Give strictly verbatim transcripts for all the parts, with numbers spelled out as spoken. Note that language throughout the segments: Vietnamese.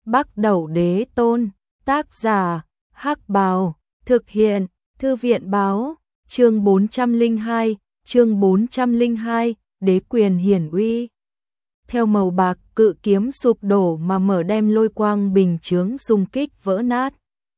Bắc Đẩu Đế Tôn, tác giả, Hắc Bào, thực hiện, Thư viện báo, chương bốn trăm lẻ hai, chương bốn trăm lẻ hai, đế quyền hiển uy. Theo màu bạc, cự kiếm sụp đổ mà mở đem lôi quang bình chướng xung kích vỡ nát.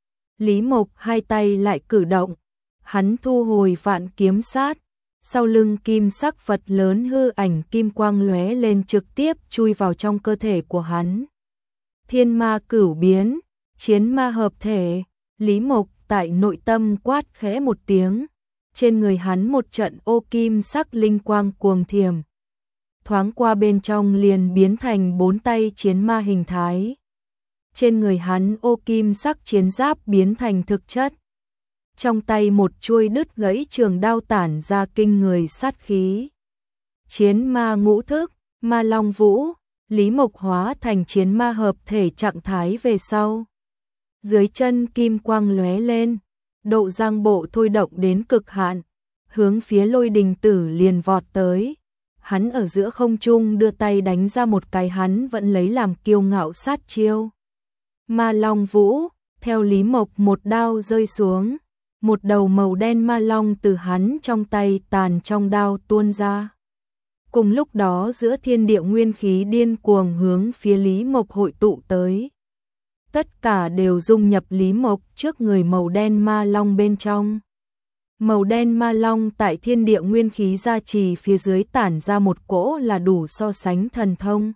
Lý Mộc hai tay lại cử động, hắn thu hồi vạn kiếm sát, sau lưng kim sắc Phật lớn hư ảnh kim quang lóe lên trực tiếp chui vào trong cơ thể của hắn. Thiên ma cửu biến, chiến ma hợp thể, Lý Mộc tại nội tâm quát khẽ một tiếng, trên người hắn một trận ô kim sắc linh quang cuồng thiểm. Thoáng qua bên trong liền biến thành bốn tay chiến ma hình thái. Trên người hắn ô kim sắc chiến giáp biến thành thực chất. Trong tay một chuôi đứt gãy trường đao tản ra kinh người sát khí. Chiến ma ngũ thức, ma long vũ, Lý Mộc hóa thành chiến ma hợp thể trạng thái về sau. Dưới chân kim quang lóe lên, độ giang bộ thôi động đến cực hạn, hướng phía Lôi Đình Tử liền vọt tới. Hắn ở giữa không trung đưa tay đánh ra một cái hắn vẫn lấy làm kiêu ngạo sát chiêu. Ma long vũ, theo Lý Mộc một đao rơi xuống, một đầu màu đen ma long từ hắn trong tay tàn trong đao tuôn ra. Cùng lúc đó giữa thiên địa nguyên khí điên cuồng hướng phía Lý Mộc hội tụ tới. Tất cả đều dung nhập Lý Mộc trước người màu đen ma long bên trong. Màu đen ma long tại thiên địa nguyên khí gia trì phía dưới tản ra một cỗ là đủ so sánh thần thông.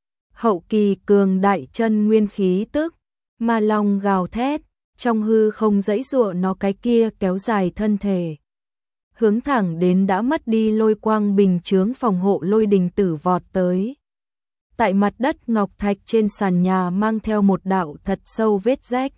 Hậu kỳ cường đại chân nguyên khí tức, ma long gào thét, trong hư không dãy dụa nó cái kia kéo dài thân thể. Hướng thẳng đến đã mất đi lôi quang bình chướng phòng hộ Lôi Đình Tử vọt tới. Tại mặt đất ngọc thạch trên sàn nhà mang theo một đạo thật sâu vết rách.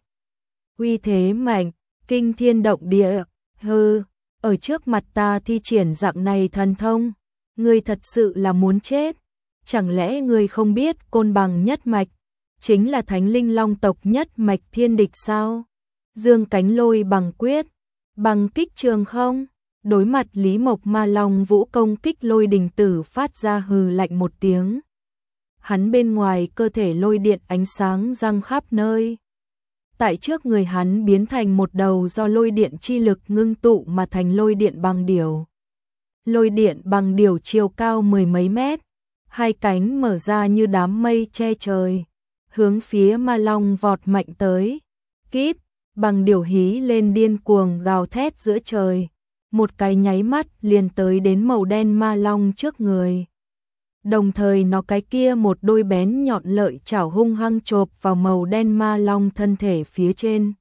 Uy thế mạnh, kinh thiên động địa, hừ, ở trước mặt ta thi triển dạng này thần thông, ngươi thật sự là muốn chết. Chẳng lẽ ngươi không biết Côn Bằng nhất mạch chính là Thánh Linh Long tộc nhất mạch thiên địch sao? Dương cánh lôi bằng quyết, bằng kích trường không? Đối mặt Lý Mộc ma long vũ công kích Lôi Đình Tử phát ra hừ lạnh một tiếng. Hắn bên ngoài cơ thể lôi điện ánh sáng răng khắp nơi. Tại trước người hắn biến thành một đầu do lôi điện chi lực ngưng tụ mà thành lôi điện bằng điểu. Lôi điện bằng điểu chiều cao mười mấy mét, hai cánh mở ra như đám mây che trời, hướng phía ma long vọt mạnh tới. Kíp, bằng điểu hí lên điên cuồng gào thét giữa trời, một cái nháy mắt liền tới đến màu đen ma long trước người. Đồng thời nó cái kia một đôi bén nhọn lợi chảo hung hăng chộp vào màu đen ma long thân thể phía trên.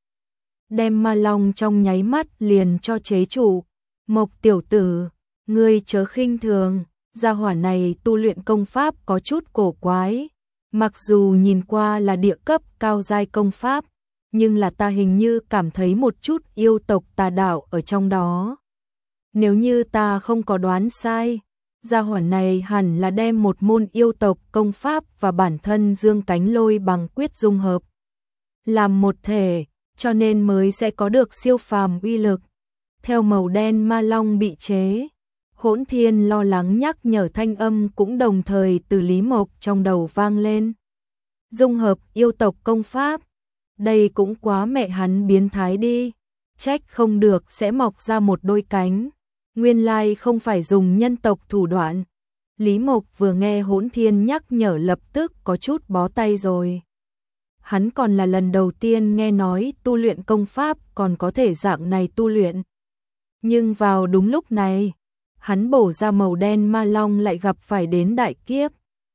Đem ma long trong nháy mắt liền cho chế trụ. Mộc tiểu tử, ngươi chớ khinh thường, gia hỏa này tu luyện công pháp có chút cổ quái. Mặc dù nhìn qua là địa cấp cao giai công pháp, nhưng là ta hình như cảm thấy một chút yêu tộc tà đạo ở trong đó. Nếu như ta không có đoán sai, gia hỏa này hẳn là đem một môn yêu tộc công pháp và bản thân dương cánh lôi bằng quyết dung hợp làm một thể, cho nên mới sẽ có được siêu phàm uy lực. Theo màu đen ma long bị chế, Hỗn Thiên lo lắng nhắc nhở thanh âm cũng đồng thời từ Lý Mộc trong đầu vang lên. Dung hợp yêu tộc công pháp, đây cũng quá mẹ hắn biến thái đi, trách không được sẽ mọc ra một đôi cánh. Nguyên lai không phải dùng nhân tộc thủ đoạn. Lý Mộc vừa nghe Hỗn Thiên nhắc nhở lập tức có chút bó tay rồi. Hắn còn là lần đầu tiên nghe nói tu luyện công pháp còn có thể dạng này tu luyện. Nhưng vào đúng lúc này, hắn bổ ra màu đen ma long lại gặp phải đến đại kiếp.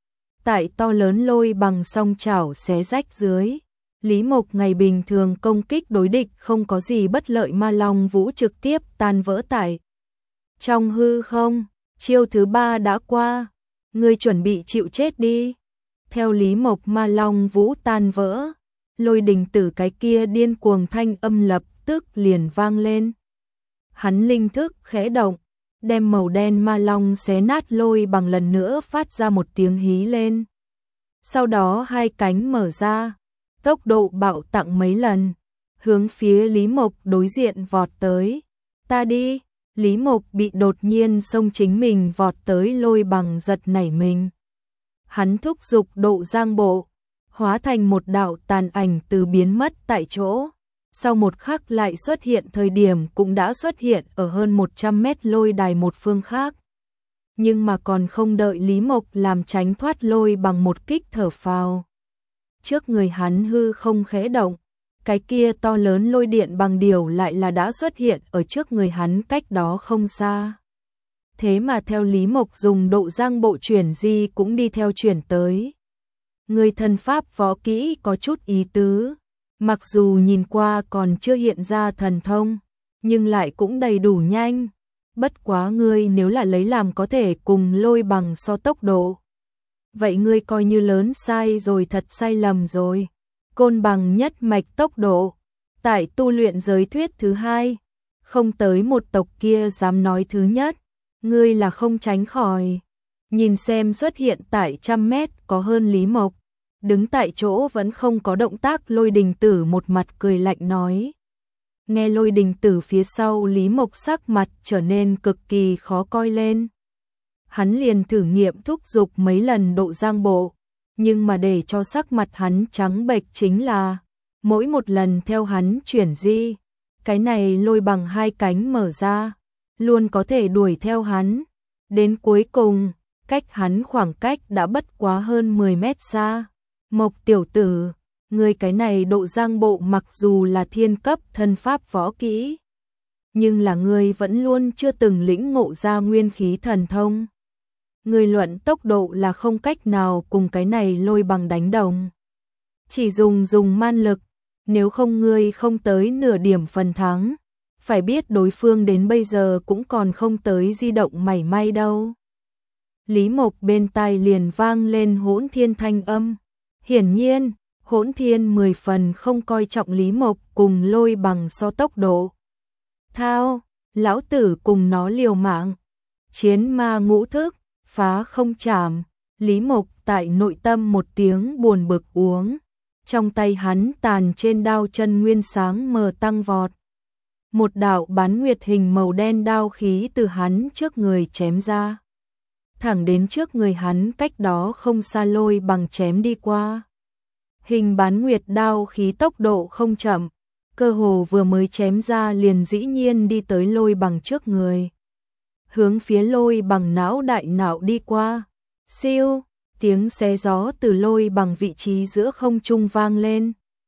Tại to lớn lôi bằng song chảo xé rách dưới, Lý Mộc ngày bình thường công kích đối địch không có gì bất lợi ma long vũ trực tiếp tan vỡ tại trong hư không. Chiêu thứ ba đã qua, ngươi chuẩn bị chịu chết đi. Theo Lý Mộc ma long vũ tan vỡ, Lôi Đình Tử cái kia điên cuồng thanh âm lập tức liền vang lên. Hắn linh thức khẽ động, đem màu đen ma long xé nát lôi bằng lần nữa phát ra một tiếng hí lên. Sau đó hai cánh mở ra, tốc độ bạo tăng mấy lần, hướng phía Lý Mộc đối diện vọt tới. Ta đi. Lý Mộc bị đột nhiên xông chính mình vọt tới lôi bằng giật nảy mình. Hắn thúc giục độ giang bộ, hóa thành một đạo tàn ảnh từ biến mất tại chỗ. Sau một khắc lại xuất hiện, thời điểm cũng đã xuất hiện ở hơn một trăm mét lôi đài một phương khác. Nhưng mà còn không đợi Lý Mộc làm tránh thoát lôi bằng một kích thở phào. Trước người hắn hư không khẽ động, cái kia to lớn lôi điện bằng điều lại là đã xuất hiện ở trước người hắn cách đó không xa. Thế mà theo Lý Mộc dùng độ giang bộ chuyển di cũng đi theo chuyển tới. Người thần pháp võ kỹ có chút ý tứ, mặc dù nhìn qua còn chưa hiện ra thần thông, nhưng lại cũng đầy đủ nhanh. Bất quá ngươi nếu là lấy làm có thể cùng lôi bằng so tốc độ, vậy ngươi coi như lớn sai rồi, thật sai lầm rồi. Côn bằng nhất mạch tốc độ, tại tu luyện giới thuyết thứ hai, không tới một tộc kia dám nói thứ nhất, ngươi là không tránh khỏi. Nhìn xem xuất hiện tại trăm mét có hơn Lý Mộc, đứng tại chỗ vẫn không có động tác Lôi Đình Tử một mặt cười lạnh nói. Nghe Lôi Đình Tử phía sau, Lý Mộc sắc mặt trở nên cực kỳ khó coi lên. Hắn liền thử nghiệm thúc giục mấy lần độ giang bộ, nhưng mà để cho sắc mặt hắn trắng bệch chính là mỗi một lần theo hắn chuyển di, cái này lôi bằng hai cánh mở ra, luôn có thể đuổi theo hắn. Đến cuối cùng, cách hắn khoảng cách đã bất quá hơn mười mét xa. Mộc tiểu tử, ngươi cái này độ giang bộ mặc dù là thiên cấp thân pháp võ kỹ, nhưng là ngươi vẫn luôn chưa từng lĩnh ngộ ra nguyên khí thần thông. Ngươi luận tốc độ là không cách nào cùng cái này lôi bằng đánh đồng. Chỉ dùng dùng man lực, nếu không ngươi không tới nửa điểm phần thắng. Phải biết đối phương đến bây giờ cũng còn không tới di động mảy may đâu. Lý Mộc bên tai liền vang lên hỗn thiên thanh âm. Hiển nhiên, hỗn thiên mười phần không coi trọng Lý Mộc cùng lôi bằng so tốc độ. Thao, lão tử cùng nó liều mạng. Chiến ma ngũ thức, phá không chạm. Lý Mộc tại nội tâm một tiếng buồn bực uống. Trong tay hắn tàn trên đao chân nguyên sáng mờ tăng vọt. Một đạo bán nguyệt hình màu đen đao khí từ hắn trước người chém ra. Thẳng đến trước người hắn, cách đó không xa lôi bằng chém đi qua. Hình bán nguyệt đao khí tốc độ không chậm, cơ hồ vừa mới chém ra liền dĩ nhiên đi tới lôi bằng trước người. Hướng phía lôi bằng não đại não đi qua. Siêu, tiếng xé gió từ lôi bằng vị trí giữa không trung vang lên.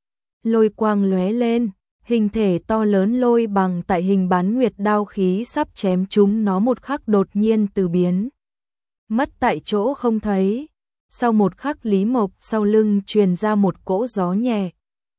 Lôi quang lóe lên, hình thể to lớn lôi bằng tại hình bán nguyệt đao khí sắp chém chúng nó một khắc đột nhiên từ biến mất tại chỗ không thấy. Sau một khắc, Lý Mộc sau lưng truyền ra một cỗ gió nhẹ.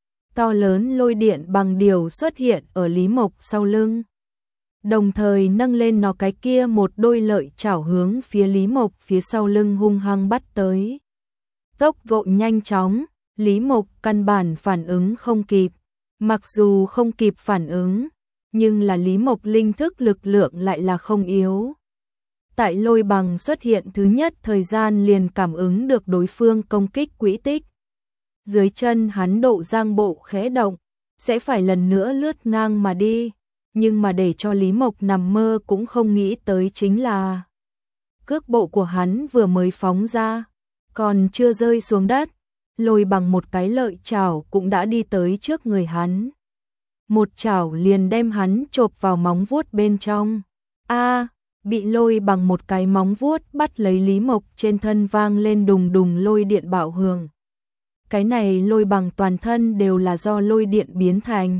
To lớn lôi điện bằng điều xuất hiện ở Lý Mộc sau lưng. Đồng thời nâng lên nó cái kia một đôi lợi chảo hướng phía Lý Mộc phía sau lưng hung hăng bắt tới. Tốc độ nhanh chóng, Lý Mộc căn bản phản ứng không kịp. Mặc dù không kịp phản ứng, nhưng là Lý Mộc linh thức lực lượng lại là không yếu. Tại lôi bằng xuất hiện thứ nhất thời gian liền cảm ứng được đối phương công kích quỹ tích. Dưới chân hắn độ giang bộ khẽ động, sẽ phải lần nữa lướt ngang mà đi. Nhưng mà để cho Lý Mộc nằm mơ cũng không nghĩ tới chính là cước bộ của hắn vừa mới phóng ra, còn chưa rơi xuống đất, lôi bằng một cái lợi chảo cũng đã đi tới trước người hắn. Một chảo liền đem hắn chộp vào móng vuốt bên trong. A, bị lôi bằng một cái móng vuốt bắt lấy, Lý Mộc trên thân vang lên đùng đùng lôi điện bạo hưởng. Cái này lôi bằng toàn thân đều là do lôi điện biến thành.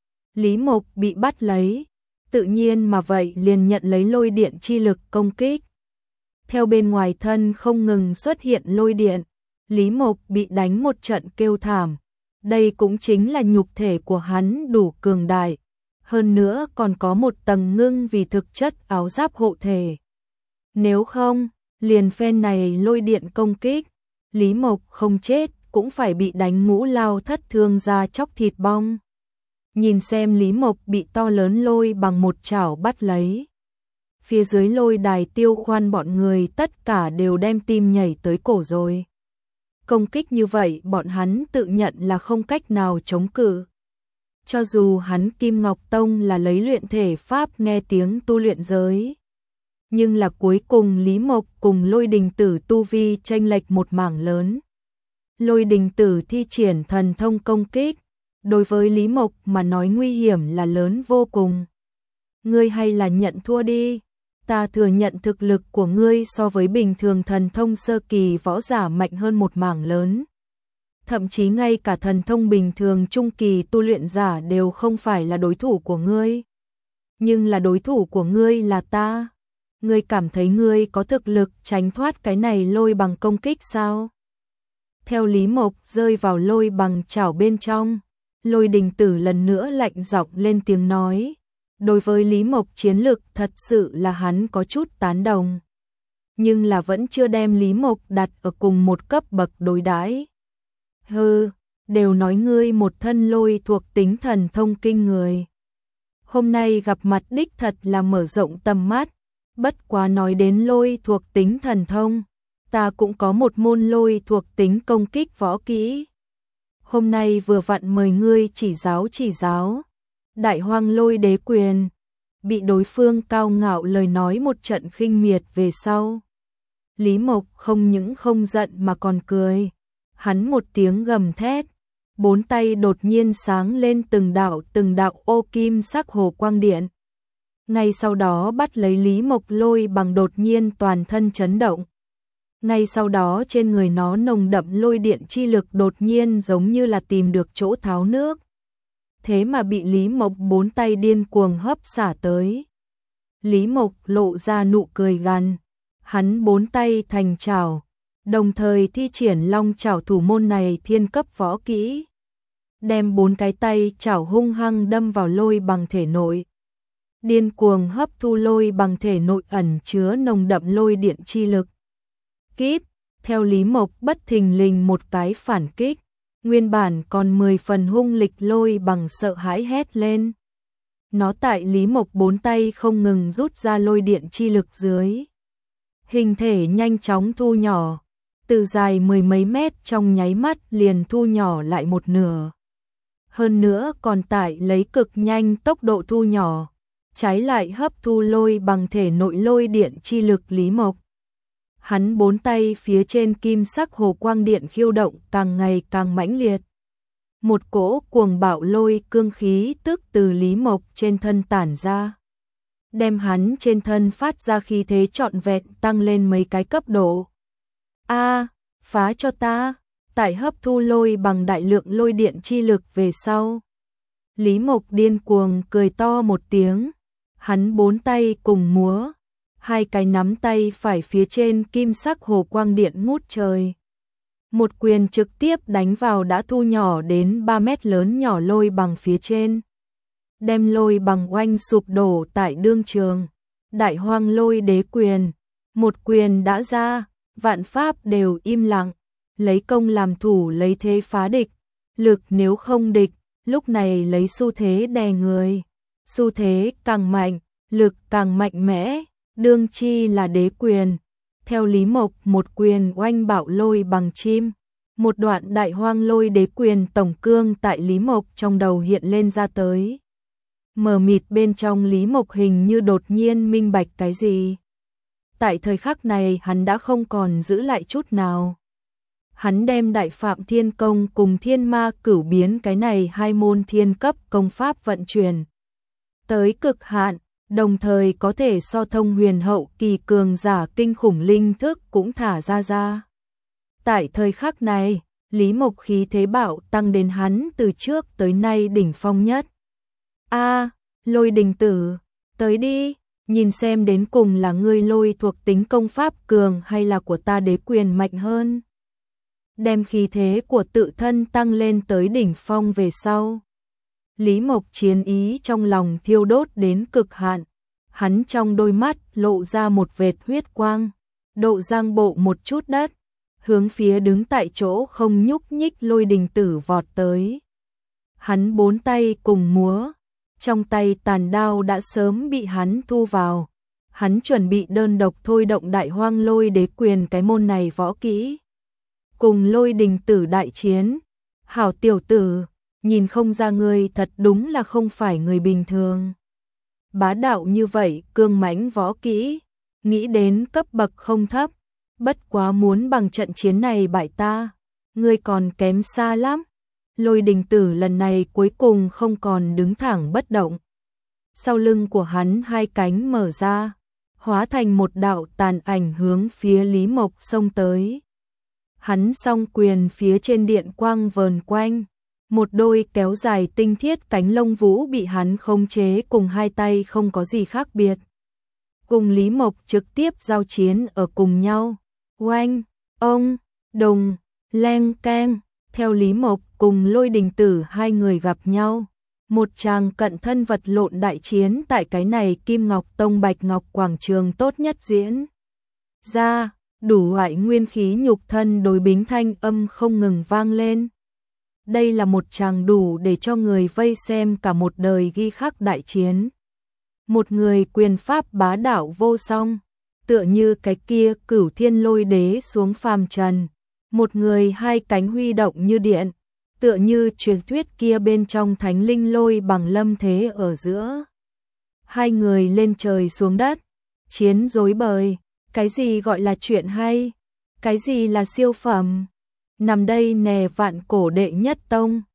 Lý Mộc bị bắt lấy, tự nhiên mà vậy liền nhận lấy lôi điện chi lực công kích. Theo bên ngoài thân không ngừng xuất hiện lôi điện, Lý Mộc bị đánh một trận kêu thảm. Đây cũng chính là nhục thể của hắn đủ cường đại, hơn nữa còn có một tầng ngưng vì thực chất áo giáp hộ thể. Nếu không, liền phen này lôi điện công kích, Lý Mộc không chết cũng phải bị đánh ngũ lao thất thương ra chóc thịt bong. Nhìn xem Lý Mộc bị to lớn lôi bằng một chảo bắt lấy. Phía dưới lôi đài Tiêu Khoan bọn người tất cả đều đem tim nhảy tới cổ rồi. Công kích như vậy bọn hắn tự nhận là không cách nào chống cự. Cho dù hắn Kim Ngọc Tông là lấy luyện thể pháp nghe tiếng tu luyện giới. Nhưng là cuối cùng Lý Mộc cùng Lôi Đình Tử tu vi chênh lệch một mảng lớn. Lôi đình tử thi triển thần thông công kích, đối với Lý Mộc mà nói nguy hiểm là lớn vô cùng. Ngươi hay là nhận thua đi, ta thừa nhận thực lực của ngươi so với bình thường thần thông sơ kỳ võ giả mạnh hơn một mảng lớn. Thậm chí ngay cả thần thông bình thường trung kỳ tu luyện giả đều không phải là đối thủ của ngươi. Nhưng là đối thủ của ngươi là ta. Ngươi cảm thấy ngươi có thực lực tránh thoát cái này lôi bằng công kích sao? Theo Lý Mộc rơi vào lôi bằng chảo bên trong, Lôi đình tử lần nữa lạnh giọng lên tiếng nói. Đối với Lý Mộc chiến lực thật sự là hắn có chút tán đồng. Nhưng là vẫn chưa đem Lý Mộc đặt ở cùng một cấp bậc đối đãi. Hừ, đều nói ngươi một thân lôi thuộc tính thần thông kinh người. Hôm nay gặp mặt đích thật là mở rộng tầm mắt. Bất quá nói đến lôi thuộc tính thần thông, ta cũng có một môn lôi thuộc tính công kích võ kỹ. Hôm nay vừa vặn mời ngươi chỉ giáo chỉ giáo. Đại Hoang Lôi Đế Quyền, bị đối phương cao ngạo lời nói một trận khinh miệt về sau. Lý Mộc không những không giận mà còn cười. Hắn một tiếng gầm thét, bốn tay đột nhiên sáng lên từng đạo từng đạo ô kim sắc hồ quang điện. Ngay sau đó bắt lấy Lý Mộc lôi bằng đột nhiên toàn thân chấn động. Ngay sau đó trên người nó nồng đậm lôi điện chi lực đột nhiên giống như là tìm được chỗ tháo nước. Thế mà bị Lý Mộc bốn tay điên cuồng hấp xả tới. Lý Mộc lộ ra nụ cười gằn, hắn bốn tay thành chảo, đồng thời thi triển long chảo thủ môn này thiên cấp võ kỹ. Đem bốn cái tay chảo hung hăng đâm vào lôi bằng thể nội. Điên cuồng hấp thu lôi bằng thể nội ẩn chứa nồng đậm lôi điện chi lực. Kít, theo Lý Mộc bất thình lình một cái phản kích. Nguyên bản còn mười phần hung lịch lôi bằng sợ hãi hét lên. Nó tại Lý Mộc bốn tay không ngừng rút ra lôi điện chi lực dưới. Hình thể nhanh chóng thu nhỏ, từ dài mười mấy mét trong nháy mắt liền thu nhỏ lại một nửa. Hơn nữa còn tại lấy cực nhanh tốc độ thu nhỏ, trái lại hấp thu lôi bằng thể nội lôi điện chi lực Lý Mộc. Hắn bốn tay phía trên kim sắc hồ quang điện khiêu động càng ngày càng mãnh liệt. Một cỗ cuồng bạo lôi cương khí tức từ Lý Mộc trên thân tản ra. Đem hắn trên thân phát ra khí thế trọn vẹn tăng lên mấy cái cấp độ. A, phá cho ta, tại hấp thu lôi bằng đại lượng lôi điện chi lực về sau. Lý Mộc điên cuồng cười to một tiếng, hắn bốn tay cùng múa. Hai cái nắm tay phải phía trên kim sắc hồ quang điện ngút trời. Một quyền trực tiếp đánh vào đã thu nhỏ đến ba mét lớn nhỏ lôi bằng phía trên. Đem lôi bằng oanh sụp đổ tại đương trường. Đại Hoang Lôi Đế Quyền. Một quyền đã ra, vạn pháp đều im lặng. Lấy công làm thủ lấy thế phá địch. Lực nếu không địch, lúc này lấy xu thế đè người. Xu thế càng mạnh, lực càng mạnh mẽ. Đương chi là đế quyền. Theo Lý Mộc một quyền oanh bạo lôi bằng chim. Một đoạn Đại Hoang Lôi Đế Quyền tổng cương tại Lý Mộc trong đầu hiện lên ra tới. Mờ mịt bên trong Lý Mộc hình như đột nhiên minh bạch cái gì. Tại thời khắc này hắn đã không còn giữ lại chút nào. Hắn đem Đại Phạm Thiên Công cùng Thiên Ma Cửu Biến cái này hai môn thiên cấp công pháp vận chuyển tới cực hạn. Đồng thời có thể so thông huyền hậu kỳ cường giả kinh khủng linh thức cũng thả ra ra. Tại thời khắc này, Lý Mộc khí thế bạo tăng đến hắn từ trước tới nay đỉnh phong nhất. A, Lôi đình tử, tới đi, nhìn xem đến cùng là ngươi lôi thuộc tính công pháp cường hay là của ta đế quyền mạnh hơn. Đem khí thế của tự thân tăng lên tới đỉnh phong về sau. Lý Mộc chiến ý trong lòng thiêu đốt đến cực hạn, hắn trong đôi mắt lộ ra một vệt huyết quang, độ giang bộ một chút đất, hướng phía đứng tại chỗ không nhúc nhích Lôi đình tử vọt tới. Hắn bốn tay cùng múa, trong tay tàn đao đã sớm bị hắn thu vào, hắn chuẩn bị đơn độc thôi động Đại Hoang Lôi Đế Quyền cái môn này võ kỹ. Cùng Lôi đình tử đại chiến, hảo tiểu tử, nhìn không ra ngươi thật đúng là không phải người bình thường. Bá đạo như vậy, cương mãnh võ kỹ, nghĩ đến cấp bậc không thấp, bất quá muốn bằng trận chiến này bại ta, ngươi còn kém xa lắm. Lôi Đình Tử lần này cuối cùng không còn đứng thẳng bất động. Sau lưng của hắn hai cánh mở ra, hóa thành một đạo tàn ảnh hướng phía Lý Mộc xông tới. Hắn song quyền phía trên điện quang vờn quanh, một đôi kéo dài tinh thiết cánh lông vũ bị hắn khống chế cùng hai tay không có gì khác biệt. Cùng Lý Mộc trực tiếp giao chiến ở cùng nhau. Oanh, ông, đùng, leng keng, theo Lý Mộc cùng Lôi Đình Tử hai người gặp nhau. Một tràng cận thân vật lộn đại chiến tại cái này Kim Ngọc Tông Bạch Ngọc Quảng Trường tốt nhất diễn ra, đủ loại nguyên khí nhục thân đối bính thanh âm không ngừng vang lên. Đây là một tràng đủ để cho người vây xem cả một đời ghi khắc đại chiến. Một người quyền pháp bá đạo vô song, tựa như cái kia Cửu Thiên Lôi Đế xuống phàm trần. Một người hai cánh huy động như điện, tựa như truyền thuyết kia bên trong thánh linh lôi bằng lâm thế ở giữa. Hai người lên trời xuống đất, chiến rối bời, cái gì gọi là chuyện hay, cái gì là siêu phẩm. Nằm đây nè vạn cổ đệ nhất tông.